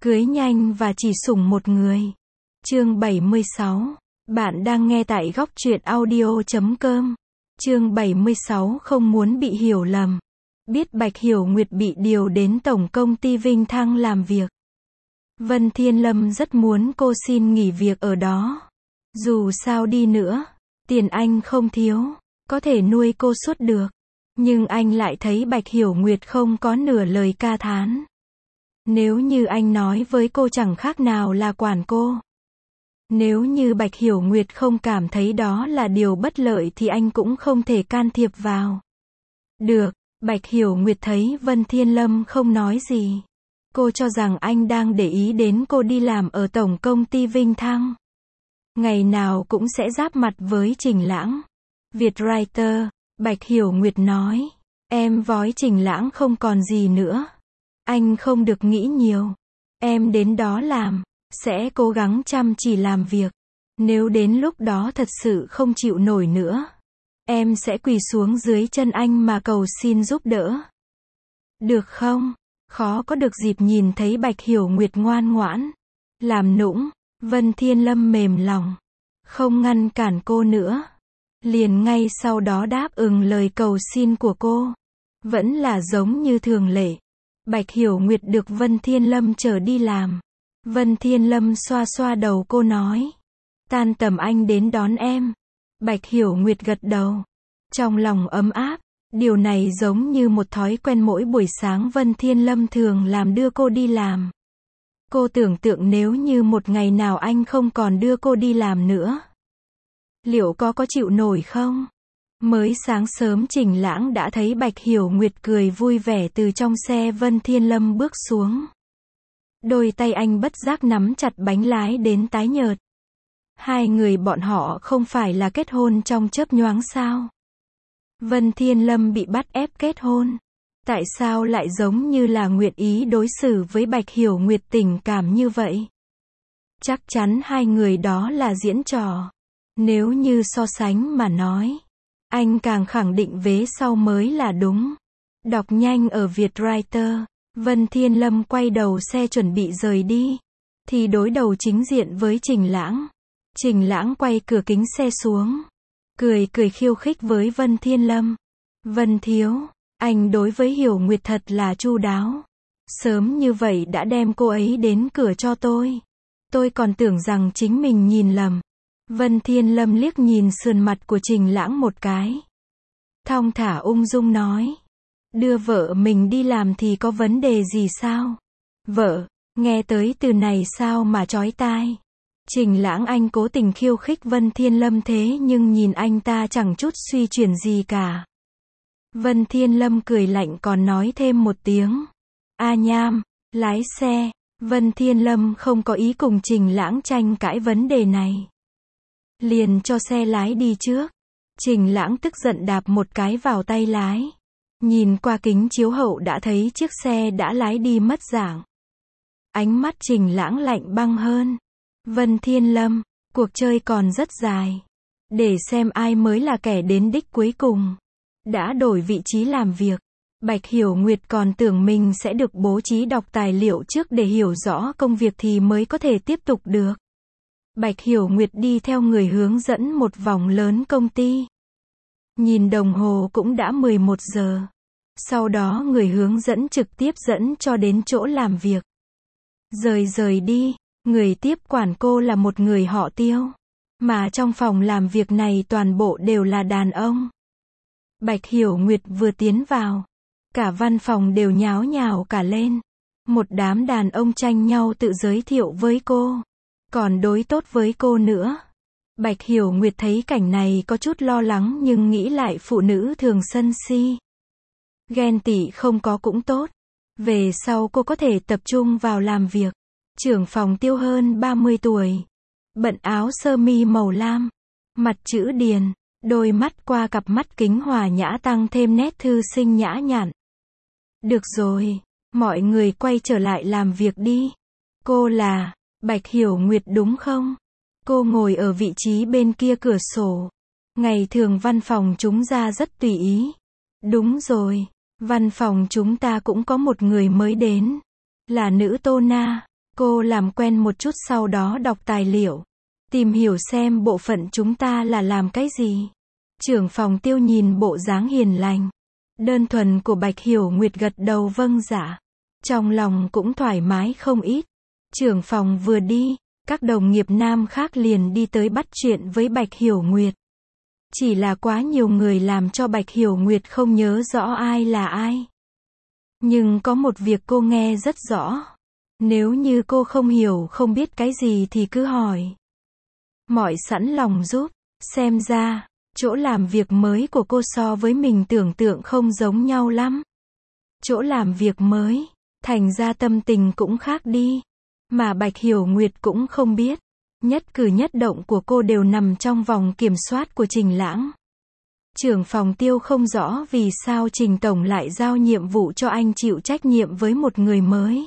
Cưới nhanh và chỉ sủng một người. Chương 76. Bạn đang nghe tại góc truyện audio.com. Chương 76 không muốn bị hiểu lầm. Biết Bạch Hiểu Nguyệt bị điều đến Tổng công ty Vinh Thăng làm việc. Vân Thiên Lâm rất muốn cô xin nghỉ việc ở đó. Dù sao đi nữa, tiền anh không thiếu, có thể nuôi cô suốt được. Nhưng anh lại thấy Bạch Hiểu Nguyệt không có nửa lời ca thán. Nếu như anh nói với cô chẳng khác nào là quản cô. Nếu như Bạch Hiểu Nguyệt không cảm thấy đó là điều bất lợi thì anh cũng không thể can thiệp vào. Được, Bạch Hiểu Nguyệt thấy Vân Thiên Lâm không nói gì. Cô cho rằng anh đang để ý đến cô đi làm ở Tổng công ty Vinh Thăng. Ngày nào cũng sẽ giáp mặt với Trình Lãng. Vietwriter, Bạch Hiểu Nguyệt nói. Em vói Trình Lãng không còn gì nữa. Anh không được nghĩ nhiều. Em đến đó làm, sẽ cố gắng chăm chỉ làm việc. Nếu đến lúc đó thật sự không chịu nổi nữa, em sẽ quỳ xuống dưới chân anh mà cầu xin giúp đỡ. Được không? Khó có được dịp nhìn thấy Bạch Hiểu Nguyệt ngoan ngoãn, làm nũng. Vân Thiên Lâm mềm lòng, không ngăn cản cô nữa. Liền ngay sau đó đáp ứng lời cầu xin của cô. Vẫn là giống như thường lệ. Bạch Hiểu Nguyệt được Vân Thiên Lâm chở đi làm. Vân Thiên Lâm xoa xoa đầu cô nói. Tan tầm anh đến đón em. Bạch Hiểu Nguyệt gật đầu. Trong lòng ấm áp. Điều này giống như một thói quen mỗi buổi sáng Vân Thiên Lâm thường làm đưa cô đi làm. Cô tưởng tượng nếu như một ngày nào anh không còn đưa cô đi làm nữa, liệu có chịu nổi không? Mới sáng sớm Trình Lãng đã thấy Bạch Hiểu Nguyệt cười vui vẻ từ trong xe Vân Thiên Lâm bước xuống. Đôi tay anh bất giác nắm chặt bánh lái đến tái nhợt. Hai người bọn họ không phải là kết hôn trong chớp nhoáng sao? Vân Thiên Lâm bị bắt ép kết hôn. Tại sao lại giống như là nguyện ý đối xử với Bạch Hiểu Nguyệt tình cảm như vậy? Chắc chắn hai người đó là diễn trò. Nếu như so sánh mà nói, anh càng khẳng định vế sau mới là đúng. Đọc nhanh ở Vietwriter, Vân Thiên Lâm quay đầu xe chuẩn bị rời đi, thì đối đầu chính diện với Trình Lãng. Trình Lãng quay cửa kính xe xuống, cười khiêu khích với Vân Thiên Lâm. Vân thiếu, anh đối với Hiểu Nguyệt thật là chu đáo. Sớm như vậy đã đem cô ấy đến cửa cho tôi. Tôi còn tưởng rằng chính mình nhìn lầm. Vân Thiên Lâm liếc nhìn sườn mặt của Trình Lãng một cái. Thong thả ung dung nói. Đưa vợ mình đi làm thì có vấn đề gì sao? Vợ, nghe tới từ này sao mà chói tai. Trình Lãng anh cố tình khiêu khích Vân Thiên Lâm thế nhưng nhìn anh ta chẳng chút suy chuyển gì cả. Vân Thiên Lâm cười lạnh còn nói thêm một tiếng. A nham, lái xe. Vân Thiên Lâm không có ý cùng Trình Lãng tranh cãi vấn đề này. Liền cho xe lái đi trước. Trình Lãng tức giận đạp một cái vào tay lái. Nhìn qua kính chiếu hậu đã thấy chiếc xe đã lái đi mất dạng. Ánh mắt Trình Lãng lạnh băng hơn. Vân Thiên Lâm, cuộc chơi còn rất dài. Để xem ai mới là kẻ đến đích cuối cùng. Đã đổi vị trí làm việc. Bạch Hiểu Nguyệt còn tưởng mình sẽ được bố trí đọc tài liệu trước để hiểu rõ công việc thì mới có thể tiếp tục được. Bạch Hiểu Nguyệt đi theo người hướng dẫn một vòng lớn công ty. Nhìn đồng hồ cũng đã 11 giờ. Sau đó người hướng dẫn trực tiếp dẫn cho đến chỗ làm việc. Rời đi, người tiếp quản cô là một người họ Tiêu. Mà trong phòng làm việc này toàn bộ đều là đàn ông. Bạch Hiểu Nguyệt vừa tiến vào, cả văn phòng đều nháo nhào cả lên. Một đám đàn ông tranh nhau tự giới thiệu với cô, còn đối tốt với cô nữa. Bạch Hiểu Nguyệt thấy cảnh này có chút lo lắng nhưng nghĩ lại phụ nữ thường sân si. Ghen tị không có cũng tốt. Về sau cô có thể tập trung vào làm việc. Trưởng phòng Tiêu hơn 30 tuổi. Bận áo sơ mi màu lam. Mặt chữ điền. Đôi mắt qua cặp mắt kính hòa nhã tăng thêm nét thư sinh nhã nhặn. Được rồi, mọi người quay trở lại làm việc đi. Cô là Bạch Hiểu Nguyệt đúng không? Cô ngồi ở vị trí bên kia cửa sổ. Ngày thường văn phòng chúng ta rất tùy ý. Đúng rồi, văn phòng chúng ta cũng có một người mới đến. Là nữ Tô Na. Cô làm quen một chút sau đó đọc tài liệu. Tìm hiểu xem bộ phận chúng ta là làm cái gì. Trưởng phòng Tiêu nhìn bộ dáng hiền lành, đơn thuần của Bạch Hiểu Nguyệt gật đầu vâng dạ. Trong lòng cũng thoải mái không ít. Trưởng phòng vừa đi, các đồng nghiệp nam khác liền đi tới bắt chuyện với Bạch Hiểu Nguyệt. Chỉ là quá nhiều người làm cho Bạch Hiểu Nguyệt không nhớ rõ ai là ai. Nhưng có một việc cô nghe rất rõ. Nếu như cô không hiểu không biết cái gì thì cứ hỏi. Mọi sẵn lòng giúp. Xem ra, chỗ làm việc mới của cô so với mình tưởng tượng không giống nhau lắm. Chỗ làm việc mới, thành ra tâm tình cũng khác đi. Mà Bạch Hiểu Nguyệt cũng không biết. Nhất cử nhất động của cô đều nằm trong vòng kiểm soát của Trình Lãng. Trưởng phòng Tiêu không rõ vì sao Trình Tổng lại giao nhiệm vụ cho anh chịu trách nhiệm với một người mới.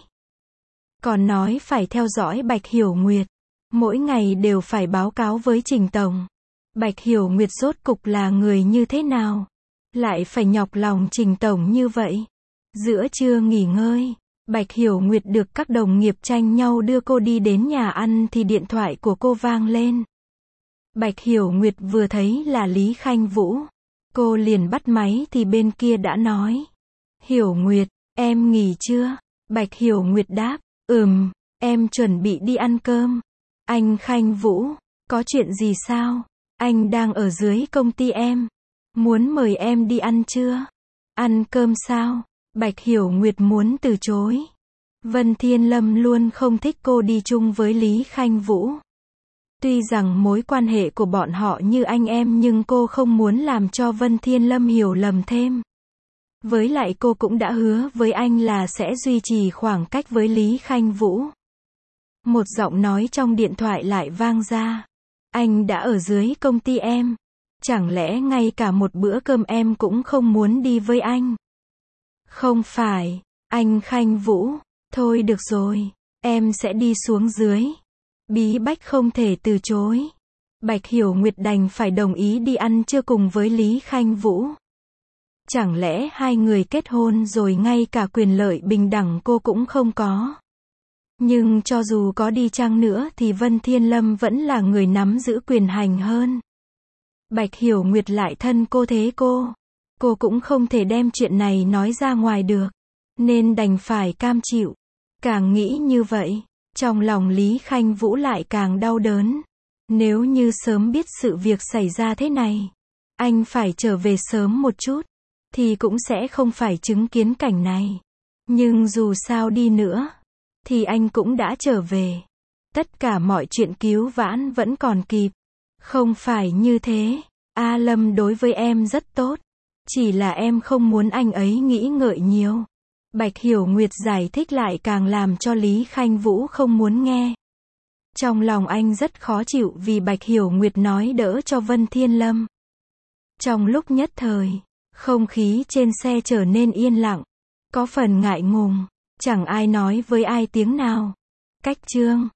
Còn nói phải theo dõi Bạch Hiểu Nguyệt. Mỗi ngày đều phải báo cáo với Trình Tổng. Bạch Hiểu Nguyệt rốt cục là người như thế nào? Lại phải nhọc lòng Trình Tổng như vậy. Giữa trưa nghỉ ngơi, Bạch Hiểu Nguyệt được các đồng nghiệp tranh nhau đưa cô đi đến nhà ăn thì điện thoại của cô vang lên. Bạch Hiểu Nguyệt vừa thấy là Lý Khanh Vũ. Cô liền bắt máy thì bên kia đã nói. Hiểu Nguyệt, em nghỉ chưa? Bạch Hiểu Nguyệt đáp, em chuẩn bị đi ăn cơm. Anh Khanh Vũ, có chuyện gì sao? Anh đang ở dưới công ty em. Muốn mời em đi ăn trưa? Ăn cơm sao? Bạch Hiểu Nguyệt muốn từ chối. Vân Thiên Lâm luôn không thích cô đi chung với Lý Khanh Vũ. Tuy rằng mối quan hệ của bọn họ như anh em nhưng cô không muốn làm cho Vân Thiên Lâm hiểu lầm thêm. Với lại cô cũng đã hứa với anh là sẽ duy trì khoảng cách với Lý Khanh Vũ. Một giọng nói trong điện thoại lại vang ra. Anh đã ở dưới công ty em. Chẳng lẽ ngay cả một bữa cơm em cũng không muốn đi với anh? Không phải, anh Khanh Vũ. Thôi được rồi, em sẽ đi xuống dưới. Bí bách không thể từ chối. Bạch Hiểu Nguyệt đành phải đồng ý đi ăn trưa cùng với Lý Khanh Vũ. Chẳng lẽ hai người kết hôn rồi ngay cả quyền lợi bình đẳng cô cũng không có? Nhưng cho dù có đi chăng nữa thì Vân Thiên Lâm vẫn là người nắm giữ quyền hành hơn. Bạch Hiểu Nguyệt lại thân cô thế cô cũng không thể đem chuyện này nói ra ngoài được. Nên đành phải cam chịu. Càng nghĩ như vậy, trong lòng Lý Khanh Vũ lại càng đau đớn. Nếu như sớm biết sự việc xảy ra thế này, anh phải trở về sớm một chút, thì cũng sẽ không phải chứng kiến cảnh này. Nhưng dù sao đi nữa, thì anh cũng đã trở về. Tất cả mọi chuyện cứu vãn vẫn còn kịp. Không phải như thế. A Lâm đối với em rất tốt. Chỉ là em không muốn anh ấy nghĩ ngợi nhiều. Bạch Hiểu Nguyệt giải thích lại càng làm cho Lý Khanh Vũ không muốn nghe. Trong lòng anh rất khó chịu vì Bạch Hiểu Nguyệt nói đỡ cho Vân Thiên Lâm. Trong lúc nhất thời, không khí trên xe trở nên yên lặng. Có phần ngại ngùng. Chẳng ai nói với ai tiếng nào. Cách chương